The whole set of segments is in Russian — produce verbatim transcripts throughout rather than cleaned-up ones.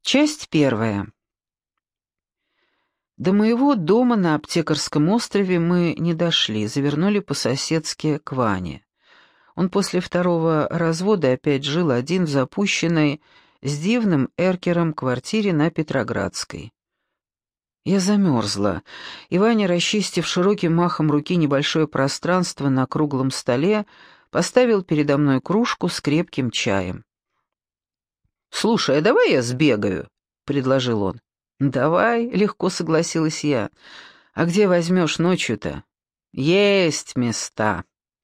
Часть первая. До моего дома на Аптекарском острове мы не дошли, завернули по-соседски к Ване. Он после второго развода опять жил один в запущенной с дивным эркером квартире на Петроградской. Я замерзла, и Ваня, расчистив широким махом руки небольшое пространство на круглом столе, поставил передо мной кружку с крепким чаем. «Слушай, а давай я сбегаю?» — предложил он. «Давай», — легко согласилась я. «А где возьмешь ночью-то?» «Есть места».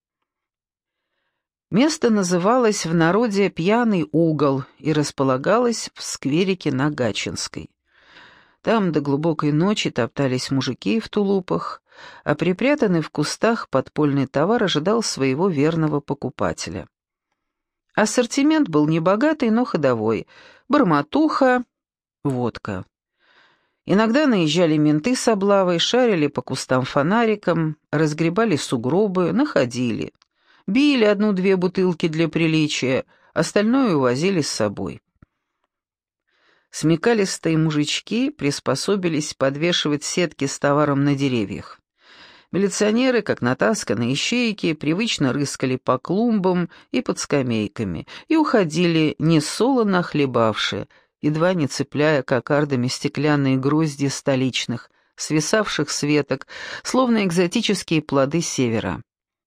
Место называлось в народе «Пьяный угол» и располагалось в скверике на Гатчинской. Там до глубокой ночи топтались мужики в тулупах, а припрятанный в кустах подпольный товар ожидал своего верного покупателя. Ассортимент был небогатый, но ходовой. Бормотуха, водка. Иногда наезжали менты с облавой, шарили по кустам фонариком, разгребали сугробы, находили. Били одну-две бутылки для приличия, остальное увозили с собой. Смекалистые мужички приспособились подвешивать сетки с товаром на деревьях. Милиционеры, как натасканные ищейки, привычно рыскали по клумбам и под скамейками и уходили, несолоно хлебавши, едва не цепляя кокардами стеклянные грозди столичных, свисавших с веток, словно экзотические плоды севера.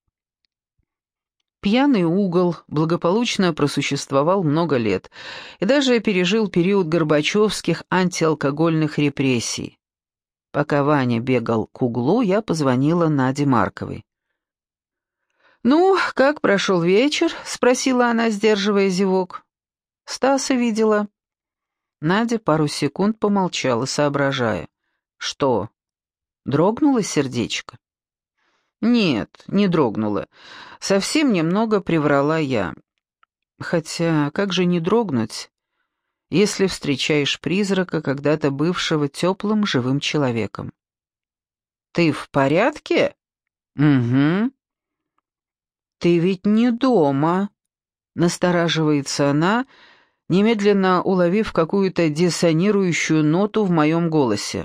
Пьяный угол благополучно просуществовал много лет и даже пережил период горбачевских антиалкогольных репрессий. Пока Ваня бегал к углу, я позвонила Наде Марковой. «Ну, как прошел вечер?» — спросила она, сдерживая зевок. «Стаса видела». Надя пару секунд помолчала, соображая. «Что, дрогнуло сердечко?» «Нет, не дрогнуло. Совсем немного приврала я. Хотя, как же не дрогнуть, если встречаешь призрака, когда-то бывшего теплым живым человеком?» «Ты в порядке?» «Угу». «Ты ведь не дома», — настораживается она, немедленно уловив какую-то диссонирующую ноту в моем голосе.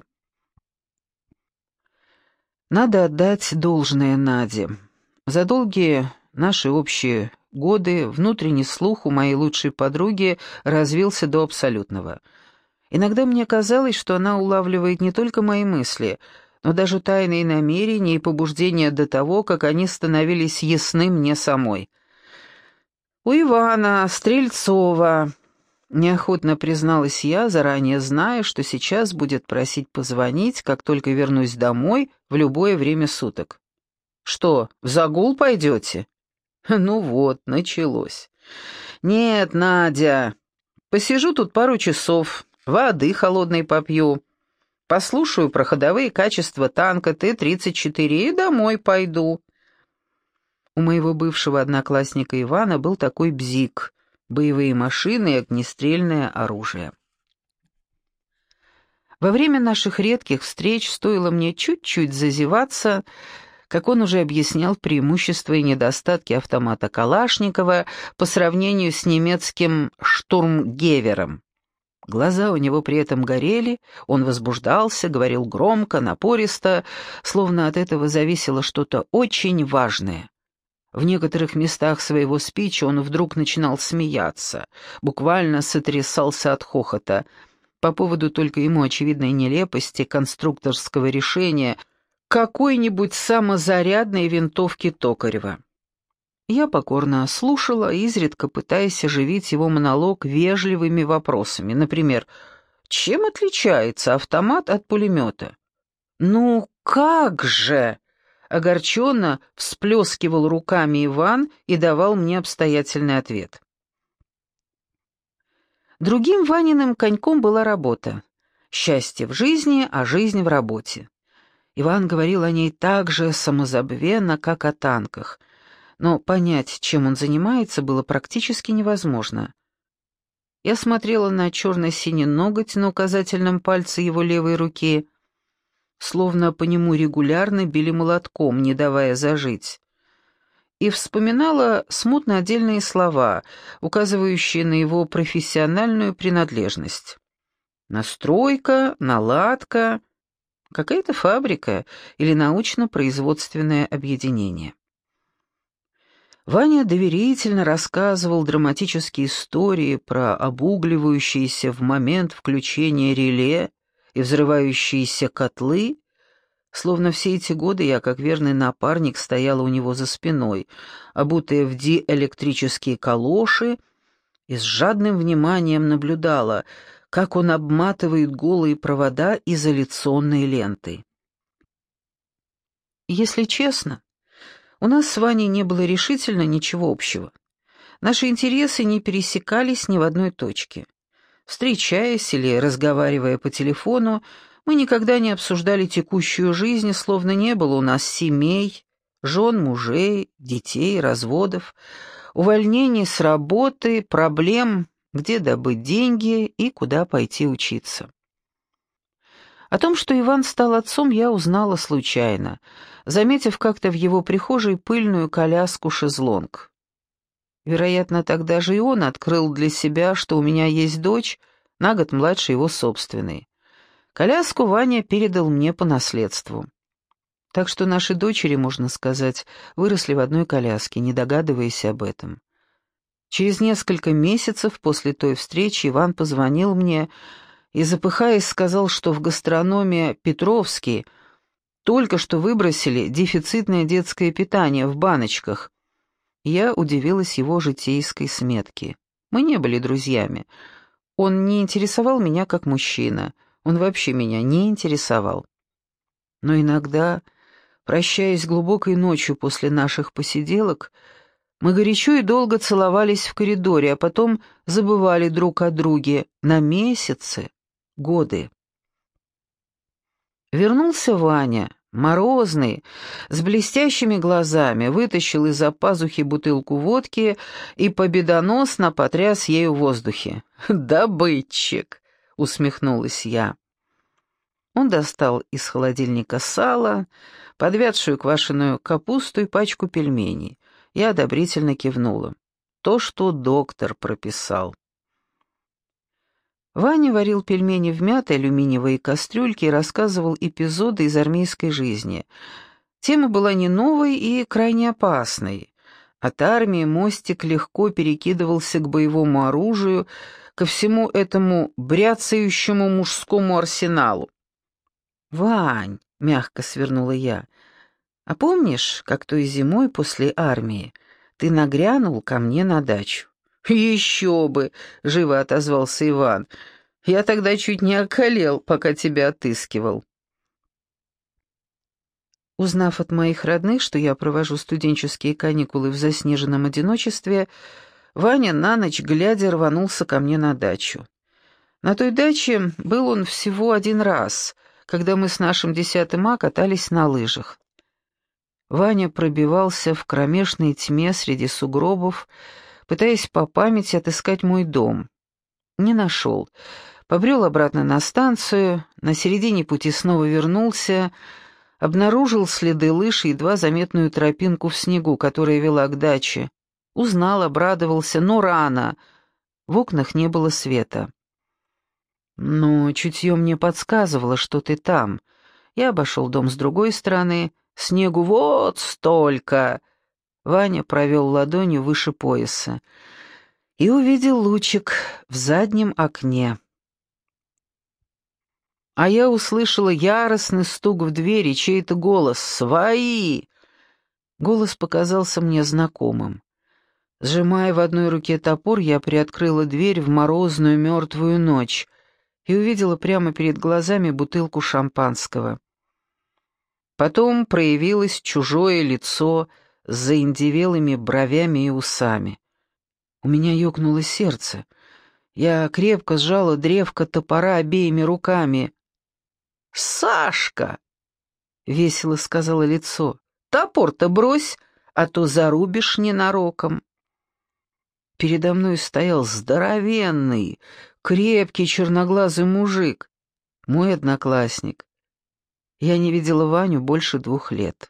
Надо отдать должное Наде. За долгие наши общие годы внутренний слух у моей лучшей подруги развился до абсолютного. Иногда мне казалось, что она улавливает не только мои мысли, но даже тайные намерения и побуждения до того, как они становились ясны мне самой. «У Ивана, Стрельцова», — неохотно призналась я, заранее зная, что сейчас будет просить позвонить, как только вернусь домой, в любое время суток. «Что, в загул пойдете?» «Ну вот, началось». «Нет, Надя, посижу тут пару часов, воды холодной попью, послушаю про ходовые качества танка Т тридцать четыре и домой пойду». У моего бывшего одноклассника Ивана был такой бзик — боевые машины и огнестрельное оружие. Во время наших редких встреч стоило мне чуть-чуть зазеваться, как он уже объяснял преимущества и недостатки автомата Калашникова по сравнению с немецким «Штурмгевером». Глаза у него при этом горели, он возбуждался, говорил громко, напористо, словно от этого зависело что-то очень важное. В некоторых местах своего спича он вдруг начинал смеяться, буквально сотрясался от хохота, по поводу только ему очевидной нелепости конструкторского решения какой-нибудь самозарядной винтовки Токарева. Я покорно слушала, изредка пытаясь оживить его монолог вежливыми вопросами. Например, чем отличается автомат от пулемета? «Ну как же!» — огорченно всплескивал руками Иван и давал мне обстоятельный ответ. Другим Ваниным коньком была работа. Счастье в жизни, а жизнь в работе. Иван говорил о ней так же самозабвенно, как о танках, но понять, чем он занимается, было практически невозможно. Я смотрела на черно-синий ноготь на указательном пальце его левой руки, словно по нему регулярно били молотком, не давая зажить, и вспоминала смутно отдельные слова, указывающие на его профессиональную принадлежность. Настройка, наладка, какая-то фабрика или научно-производственное объединение. Ваня доверительно рассказывал драматические истории про обугливающиеся в момент включения реле и взрывающиеся котлы, словно все эти годы я, как верный напарник, стояла у него за спиной, обутая в диэлектрические калоши, и с жадным вниманием наблюдала, как он обматывает голые провода изоляционной лентой. Если честно, у нас с Ваней не было решительно ничего общего. Наши интересы не пересекались ни в одной точке. Встречаясь или разговаривая по телефону, мы никогда не обсуждали текущую жизнь, словно не было у нас семей, жен, мужей, детей, разводов, увольнений с работы, проблем, где добыть деньги и куда пойти учиться. О том, что Иван стал отцом, я узнала случайно, заметив как-то в его прихожей пыльную коляску-шезлонг. Вероятно, тогда же и он открыл для себя, что у меня есть дочь, на год младше его собственной. Коляску Ваня передал мне по наследству. Так что наши дочери, можно сказать, выросли в одной коляске, не догадываясь об этом. Через несколько месяцев после той встречи Иван позвонил мне и, запыхаясь, сказал, что в гастрономе «Петровский» только что выбросили дефицитное детское питание в баночках. Я удивилась его житейской сметке. Мы не были друзьями. Он не интересовал меня как мужчина. Он вообще меня не интересовал. Но иногда, прощаясь глубокой ночью после наших посиделок, мы горячо и долго целовались в коридоре, а потом забывали друг о друге на месяцы, годы. Вернулся Ваня, морозный, с блестящими глазами, вытащил из-за пазухи бутылку водки и победоносно потряс ею в воздухе. «Добытчик!» — усмехнулась я. Он достал из холодильника сало, подвядшую квашеную капусту и пачку пельменей. Я одобрительно кивнула. То, что доктор прописал. Ваня варил пельмени в мятой алюминиевой кастрюльке и рассказывал эпизоды из армейской жизни. Тема была не новой и крайне опасной. От армии мостик легко перекидывался к боевому оружию, ко всему этому бряцающему мужскому арсеналу. «Вань», — мягко свернула я, — «а помнишь, как той зимой после армии ты нагрянул ко мне на дачу?» «Еще бы!» — живо отозвался Иван. «Я тогда чуть не околел, пока тебя отыскивал». Узнав от моих родных, что я провожу студенческие каникулы в заснеженном одиночестве, Ваня на ночь глядя рванулся ко мне на дачу. На той даче был он всего один раз, когда мы с нашим десятым А катались на лыжах. Ваня пробивался в кромешной тьме среди сугробов, пытаясь по памяти отыскать мой дом. Не нашел. Побрел обратно на станцию, на середине пути снова вернулся, обнаружил следы лыж и едва заметную тропинку в снегу, которая вела к даче. Узнал, обрадовался, но рано. В окнах не было света. Но чутье мне подсказывало, что ты там. Я обошел дом с другой стороны. Снегу вот столько. Ваня провел ладонью выше пояса и увидел лучик в заднем окне. А я услышала яростный стук в двери, чей-то голос «Свои!». Голос показался мне знакомым. Сжимая в одной руке топор, я приоткрыла дверь в морозную мертвую ночь и увидела прямо перед глазами бутылку шампанского. Потом проявилось чужое лицо с заиндевелыми бровями и усами. У меня ёкнуло сердце. Я крепко сжала древко топора обеими руками. «Сашка!» — весело сказала лицо. «Топор-то брось, а то зарубишь ненароком». Передо мной стоял здоровенный, крепкий черноглазый мужик, мой одноклассник. Я не видела Ваню больше двух лет.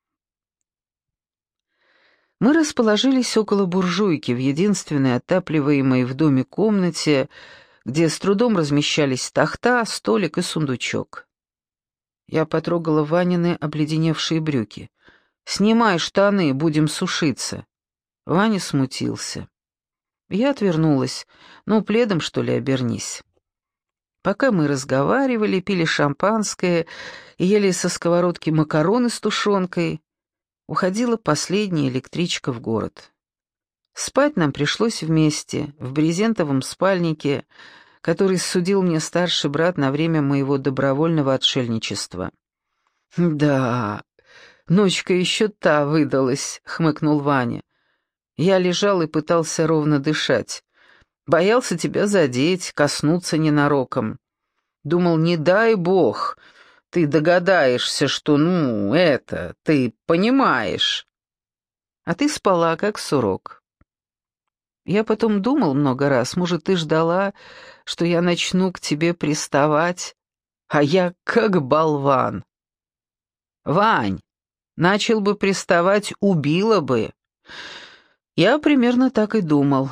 Мы расположились около буржуйки в единственной отапливаемой в доме комнате, где с трудом размещались тахта, столик и сундучок. Я потрогала Ванины обледеневшие брюки. «Снимай штаны, будем сушиться». Ваня смутился. Я отвернулась. «Ну, пледом, что ли, обернись». Пока мы разговаривали, пили шампанское и ели со сковородки макароны с тушенкой, уходила последняя электричка в город. Спать нам пришлось вместе, в брезентовом спальнике, который судил мне старший брат на время моего добровольного отшельничества. «Да, ночка еще та выдалась», — хмыкнул Ваня. Я лежал и пытался ровно дышать. Боялся тебя задеть, коснуться ненароком. Думал, не дай бог, ты догадаешься, что, ну, это, ты понимаешь. А ты спала, как сурок. Я потом думал много раз, может, ты ждала, что я начну к тебе приставать, а я как болван. Вань, начал бы приставать, убила бы. Я примерно так и думал.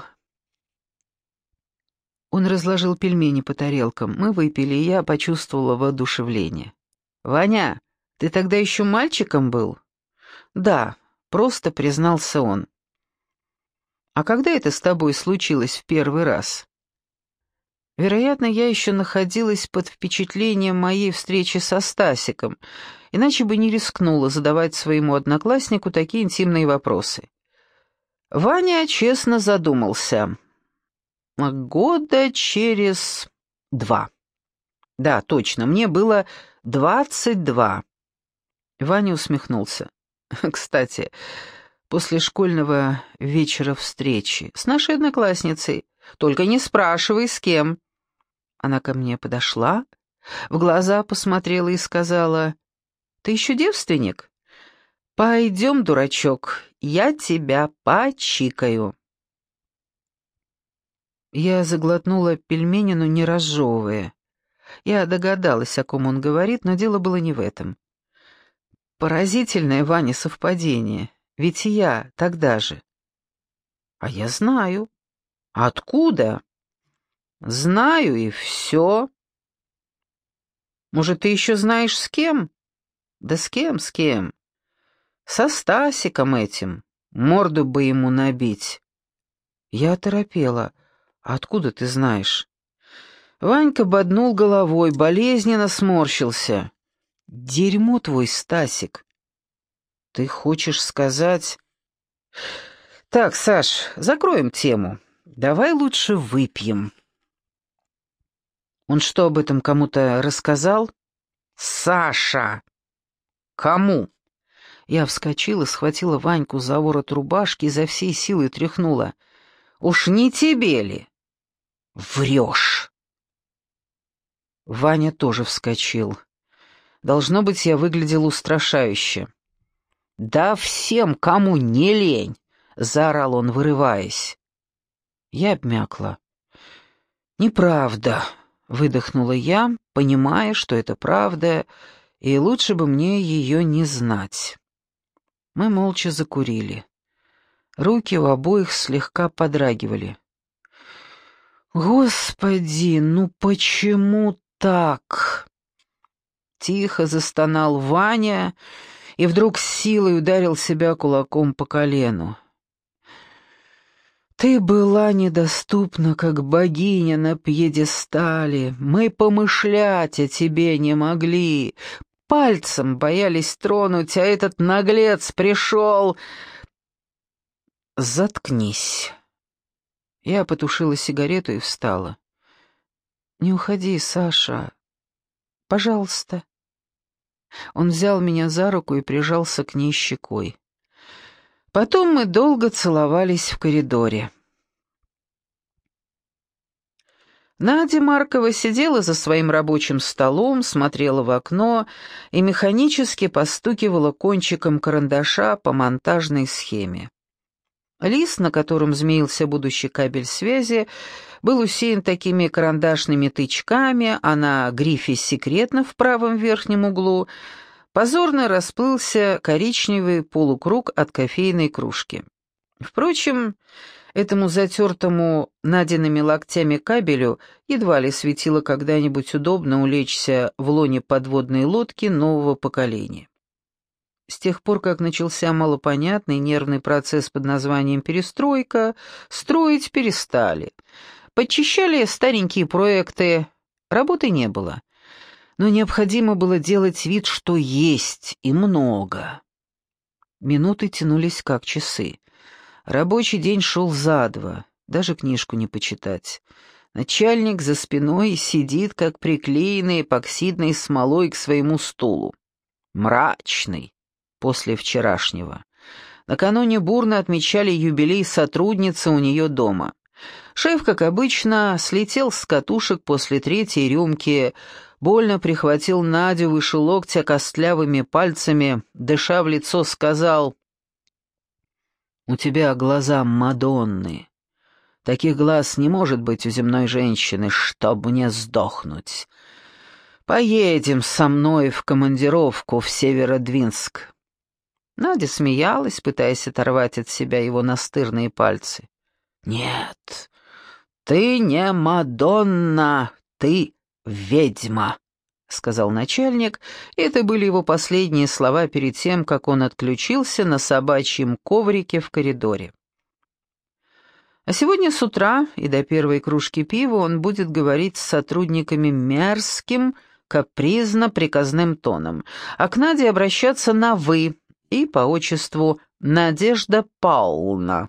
Он разложил пельмени по тарелкам. Мы выпили, и я почувствовала воодушевление. «Ваня, ты тогда еще мальчиком был?» «Да», — просто признался он. «А когда это с тобой случилось в первый раз?» Вероятно, я еще находилась под впечатлением моей встречи со Стасиком, иначе бы не рискнула задавать своему однокласснику такие интимные вопросы. Ваня честно задумался. Года через два. Да, точно, мне было двадцать два. Ваня усмехнулся. Кстати, после школьного вечера встречи с нашей одноклассницей, только не спрашивай, с кем. Она ко мне подошла, в глаза посмотрела и сказала: «Ты еще девственник? Пойдем, дурачок, я тебя почикаю». Я заглотнула пельменину, не разжевывая. Я догадалась, о ком он говорит, но дело было не в этом. Поразительное, Ваня, совпадение, ведь и я тогда же. А я знаю. Откуда? Знаю, и все. Может, ты еще знаешь, с кем? Да с кем, с кем? Со Стасиком этим. Морду бы ему набить. Я оторопела. А откуда ты знаешь? Ванька боднул головой, болезненно сморщился. Дерьмо твой, Стасик. Ты хочешь сказать... Так, Саш, закроем тему. Давай лучше выпьем. Он что, об этом кому-то рассказал? Саша! Кому? Я вскочила, схватила Ваньку за ворот рубашки и изо всей силы тряхнула. Уж не тебе ли? Врешь. Ваня тоже вскочил. Должно быть, я выглядел устрашающе. «Да всем, кому не лень!» — заорал он, вырываясь. Я обмякла. «Неправда», — выдохнула я, понимая, что это правда, и лучше бы мне ее не знать. Мы молча закурили. Руки у обоих слегка подрагивали. «Господи, ну почему так?» Тихо застонал Ваня и вдруг с силой ударил себя кулаком по колену. «Ты была недоступна, как богиня на пьедестале. Мы помышлять о тебе не могли, пальцем боялись тронуть, а этот наглец пришел...» «Заткнись». Я потушила сигарету и встала. «Не уходи, Саша. Пожалуйста». Он взял меня за руку и прижался к ней щекой. Потом мы долго целовались в коридоре. Надя Маркова сидела за своим рабочим столом, смотрела в окно и механически постукивала кончиком карандаша по монтажной схеме. Лист, на котором змеился будущий кабель связи, был усеян такими карандашными тычками, а на грифе «Секретно» в правом верхнем углу позорно расплылся коричневый полукруг от кофейной кружки. Впрочем, Этому затертому Надиными локтями кабелю едва ли светило когда-нибудь удобно улечься в лоне подводной лодки нового поколения. С тех пор, как начался малопонятный нервный процесс под названием «перестройка», строить перестали. Подчищали старенькие проекты, работы не было. Но необходимо было делать вид, что есть, и много. Минуты тянулись как часы. Рабочий день шел за два, даже книжку не почитать. Начальник за спиной сидит, как приклеенный эпоксидной смолой к своему стулу. Мрачный после вчерашнего. Накануне бурно отмечали юбилей сотрудницы у нее дома. Шеф, как обычно, слетел с катушек после третьей рюмки, больно прихватил Надю выше локтя костлявыми пальцами, дыша в лицо, сказал: «У тебя глаза Мадонны. Таких глаз не может быть у земной женщины, чтоб мне сдохнуть. Поедем со мной в командировку в Северодвинск». Надя смеялась, пытаясь оторвать от себя его настырные пальцы. «Нет, ты не Мадонна, ты ведьма», — сказал начальник, и это были его последние слова перед тем, как он отключился на собачьем коврике в коридоре. А сегодня с утра и до первой кружки пива он будет говорить с сотрудниками мерзким, капризно-приказным тоном, а к Наде обращаться на «вы» и по отчеству Надежда Павловна.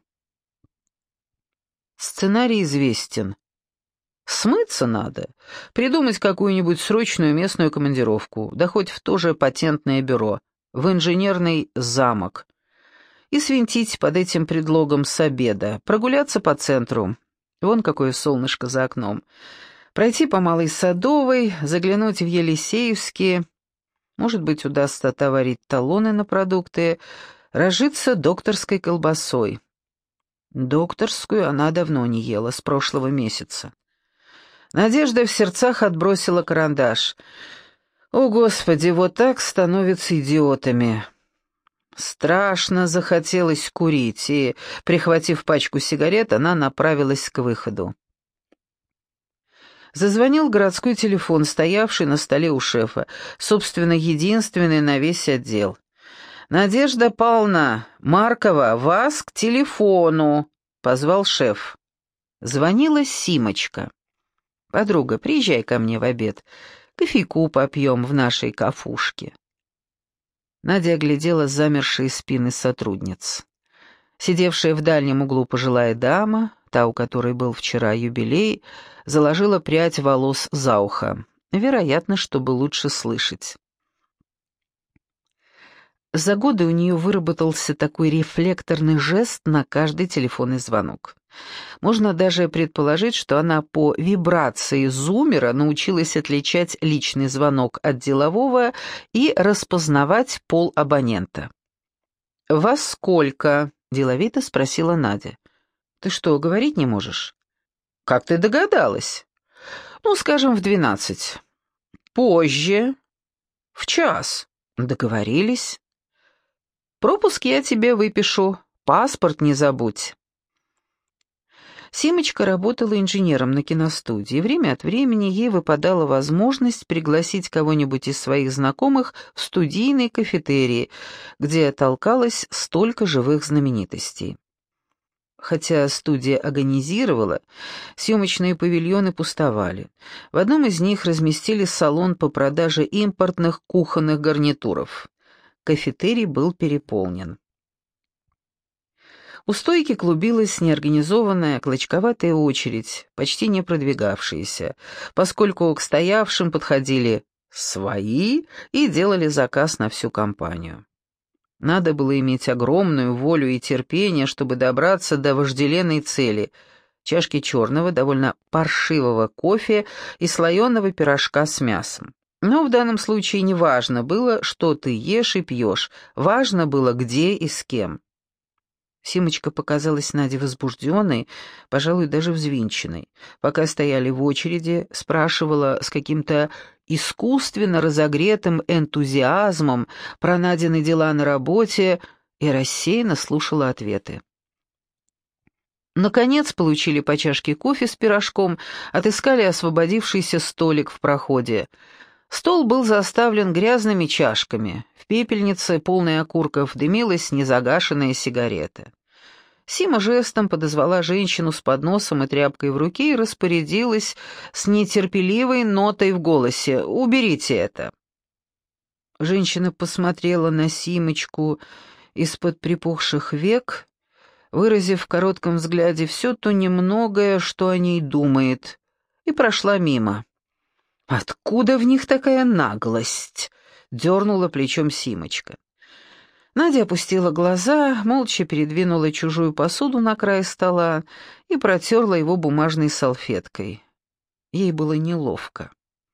Сценарий известен. Смыться надо, придумать какую-нибудь срочную местную командировку, да хоть в то же патентное бюро, в инженерный замок, и свинтить под этим предлогом с обеда, прогуляться по центру, вон какое солнышко за окном, пройти по Малой Садовой, заглянуть в Елисеевские, может быть, удастся отоварить талоны на продукты, разжиться докторской колбасой. Докторскую она давно не ела, с прошлого месяца. Надежда в сердцах отбросила карандаш. О, Господи, вот так становятся идиотами. Страшно захотелось курить, и, прихватив пачку сигарет, она направилась к выходу. Зазвонил городской телефон, стоявший на столе у шефа, собственно, единственный на весь отдел. «Надежда Павловна, Маркова, вас к телефону», — позвал шеф. Звонила Симочка. «Подруга, приезжай ко мне в обед, кофейку попьем в нашей кафушке». Надя оглядела замершие спины сотрудниц. Сидевшая в дальнем углу пожилая дама, та, у которой был вчера юбилей, заложила прядь волос за ухо, вероятно, чтобы лучше слышать. За годы у нее выработался такой рефлекторный жест на каждый телефонный звонок. Можно даже предположить, что она по вибрации зуммера научилась отличать личный звонок от делового и распознавать пол абонента. «Во сколько?» — деловито спросила Надя. «Ты что, говорить не можешь?» «Как ты догадалась?» «Ну, скажем, в двенадцать». «Позже?» «В час». «Договорились». «Пропуск я тебе выпишу, паспорт не забудь». Симочка работала инженером на киностудии. Время от времени ей выпадала возможность пригласить кого-нибудь из своих знакомых в студийный кафетерий, где толкалось столько живых знаменитостей. Хотя студия агонизировала, съемочные павильоны пустовали. В одном из них разместили салон по продаже импортных кухонных гарнитуров. Кафетерий был переполнен. У стойки клубилась неорганизованная клочковатая очередь, почти не продвигавшаяся, поскольку к стоявшим подходили свои и делали заказ на всю компанию. Надо было иметь огромную волю и терпение, чтобы добраться до вожделенной цели — чашки черного, довольно паршивого кофе и слоеного пирожка с мясом. Но в данном случае не важно было, что ты ешь и пьешь, важно было, где и с кем. Симочка показалась Наде возбужденной, пожалуй, даже взвинченной. Пока стояли в очереди, спрашивала с каким-то искусственно разогретым энтузиазмом про Надины дела на работе и рассеянно слушала ответы. Наконец получили по чашке кофе с пирожком, отыскали освободившийся столик в проходе. Стол был заставлен грязными чашками. В пепельнице, полной окурков, дымилась незагашенная сигарета. Сима жестом подозвала женщину с подносом и тряпкой в руке и распорядилась с нетерпеливой нотой в голосе: «Уберите это». Женщина посмотрела на Симочку из-под припухших век, выразив в коротком взгляде все то немногое, что о ней думает, и прошла мимо. «Откуда в них такая наглость?» — дернула плечом Симочка. Надя опустила глаза, молча передвинула чужую посуду на край стола и протерла его бумажной салфеткой. Ей было неловко.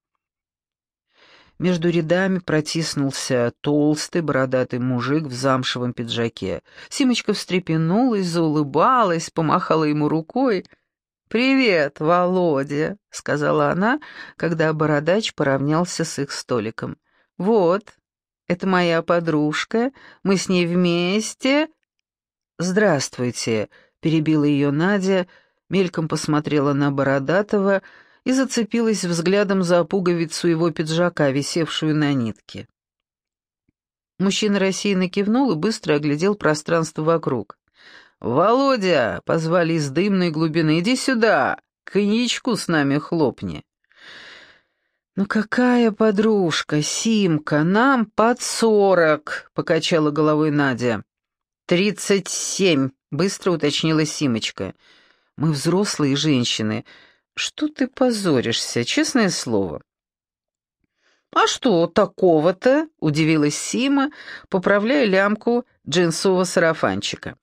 Между рядами протиснулся толстый бородатый мужик в замшевом пиджаке. Симочка встрепенулась, заулыбалась, помахала ему рукой. «Привет, Володя», — сказала она, когда бородач поравнялся с их столиком. «Вот, это моя подружка, мы с ней вместе». «Здравствуйте», — перебила ее Надя, мельком посмотрела на бородатого и зацепилась взглядом за пуговицу его пиджака, висевшую на нитке. Мужчина рассеянно кивнул и быстро оглядел пространство вокруг. «Володя!» — позвали из дымной глубины. «Иди сюда! Коньячку с нами хлопни!» «Ну какая подружка, Симка, нам под сорок!» — покачала головой Надя. «Тридцать семь!» — быстро уточнила Симочка. «Мы взрослые женщины. Что ты позоришься, честное слово?» «А что такого-то?» — удивилась Сима, поправляя лямку джинсового сарафанчика.